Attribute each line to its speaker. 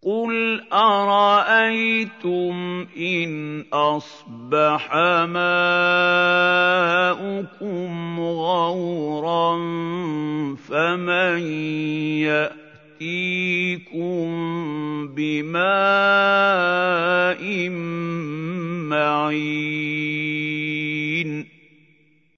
Speaker 1: قُلْ أَرَأَيْتُمْ إِنْ أَصْبَحَ مَاؤُكُمْ غَوْرًا فَمَن يَأْتِيكُم بِمَاءٍ